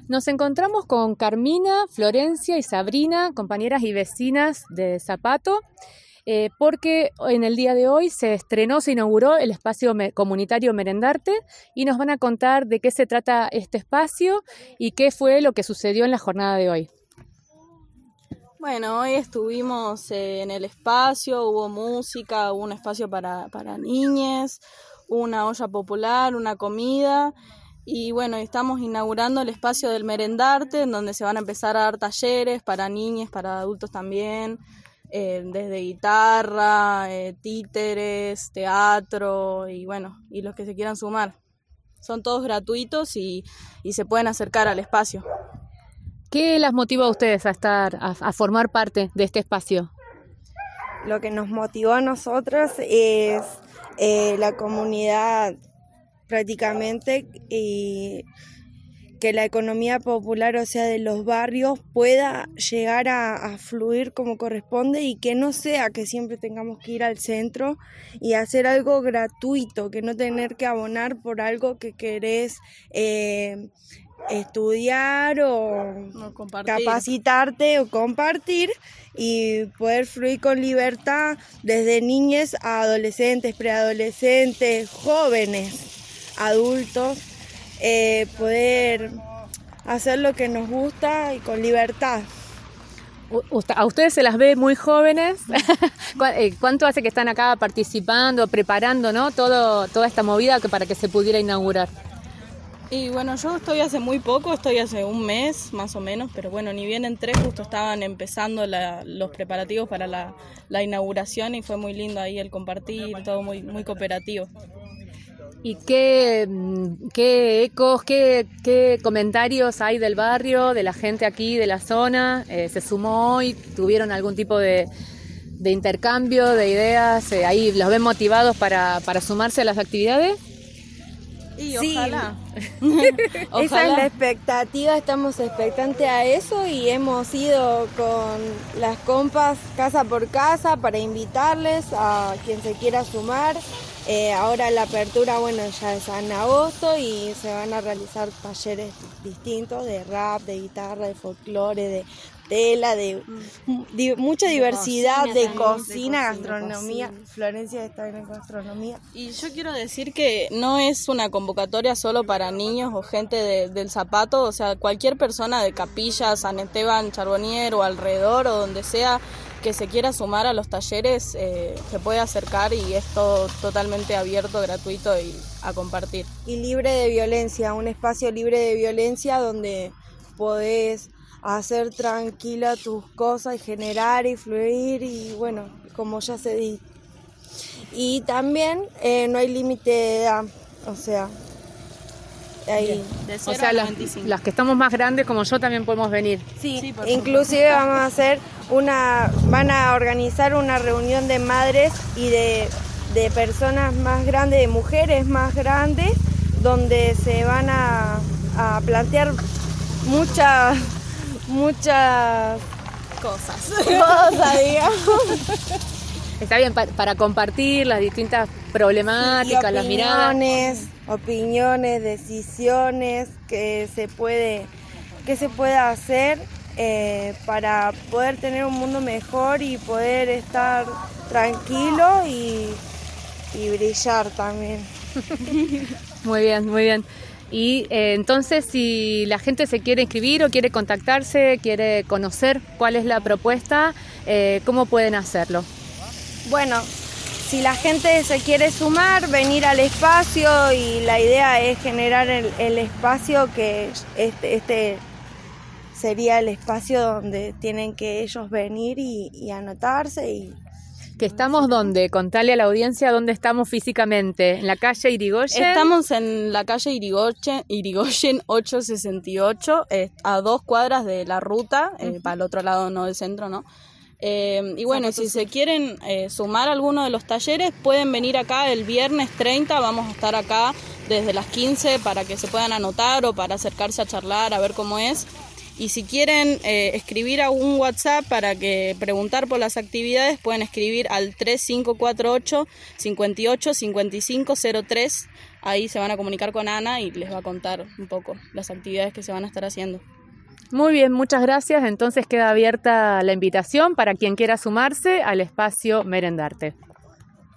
Nos encontramos con Carmina, Florencia y Sabrina, compañeras y vecinas de Zapato, porque en el día de hoy se inauguró el espacio comunitario Merendarte y nos van a contar de qué se trata este espacio y qué fue lo que sucedió en la jornada de hoy. Bueno, hoy estuvimos en el espacio, hubo música, hubo un espacio para niñes, una olla popular, una comida. Y bueno, estamos inaugurando el espacio del Merendarte, en donde se van a empezar a dar talleres para niños, para adultos también, desde guitarra, títeres, teatro y bueno, y los que se quieran sumar. Son todos gratuitos y se pueden acercar al espacio. ¿Qué las motiva a ustedes a formar parte de este espacio? Lo que nos motivó a nosotros es la comunidad prácticamente, y que la economía popular, o sea, de los barrios, pueda llegar a fluir como corresponde y que no sea que siempre tengamos que ir al centro y hacer algo gratuito, que no tener que abonar por algo que querés estudiar o capacitarte o compartir, y poder fluir con libertad desde niñez a adolescentes, preadolescentes, jóvenes, adultos, poder hacer lo que nos gusta y con libertad. A ustedes se las ve muy jóvenes. ¿Cuánto hace que están acá participando, preparando, ¿no? toda esta movida para que se pudiera inaugurar? Y bueno, yo estoy hace muy poco, estoy hace un mes más o menos, pero bueno, ni bien entré, justo estaban empezando los preparativos para la inauguración y fue muy lindo ahí el compartir, todo muy, muy cooperativo. ¿Y qué ecos, qué comentarios hay del barrio, de la gente aquí, de la zona? ¿Se sumó hoy? ¿Tuvieron algún tipo de intercambio de ideas? ¿Ahí los ven motivados para sumarse a las actividades? Y ojalá. Ojalá. Esa es la expectativa, estamos expectantes a eso y hemos ido con las compas casa por casa para invitarles a quien se quiera sumar. Ahora la apertura, bueno, ya es en agosto y se van a realizar talleres distintos de rap, de guitarra, de folclore, de tela, de mucha diversidad, de cocina, gastronomía. Florencia está en gastronomía. Y yo quiero decir que no es una convocatoria solo para niños o gente del Zapato, o sea, cualquier persona de Capilla, San Esteban, Charbonnier o alrededor o donde sea que se quiera sumar a los talleres, se puede acercar y es todo totalmente abierto, gratuito y a compartir. Y libre de violencia, un espacio libre de violencia donde podés hacer tranquila tus cosas y generar y fluir y bueno, como ya se dice. Y también no hay límite de edad, o sea, ahí. O sea, las que estamos más grandes como yo también podemos venir. Sí, inclusive vamos a hacer van a organizar una reunión de madres y de personas más grandes, de mujeres más grandes, donde se van a plantear muchas cosas, digamos. Está bien, para compartir las distintas problemáticas, las miradas. Opiniones, decisiones que se puede hacer para poder tener un mundo mejor y poder estar tranquilo y brillar también. Muy bien, muy bien. Y entonces, si la gente se quiere inscribir o quiere contactarse, quiere conocer cuál es la propuesta, ¿cómo pueden hacerlo? Bueno, si la gente se quiere sumar, venir al espacio, y la idea es generar el espacio que este sería el espacio donde tienen que ellos venir y anotarse. Y ¿Que estamos dónde? Contale a la audiencia dónde estamos físicamente. ¿En la calle Irigoyen? Estamos en la calle Irigoyen 868, a 2 cuadras de la ruta, para el otro lado, no del centro, ¿no? Y bueno, si se quieren sumar a alguno de los talleres, pueden venir acá el viernes 30, vamos a estar acá desde las 15 para que se puedan anotar o para acercarse a charlar, a ver cómo es. Y si quieren escribir a un WhatsApp para preguntar por las actividades, pueden escribir al 3548 58 55 03. Ahí se van a comunicar con Ana y les va a contar un poco las actividades que se van a estar haciendo. Muy bien, muchas gracias. Entonces queda abierta la invitación para quien quiera sumarse al espacio Merendarte.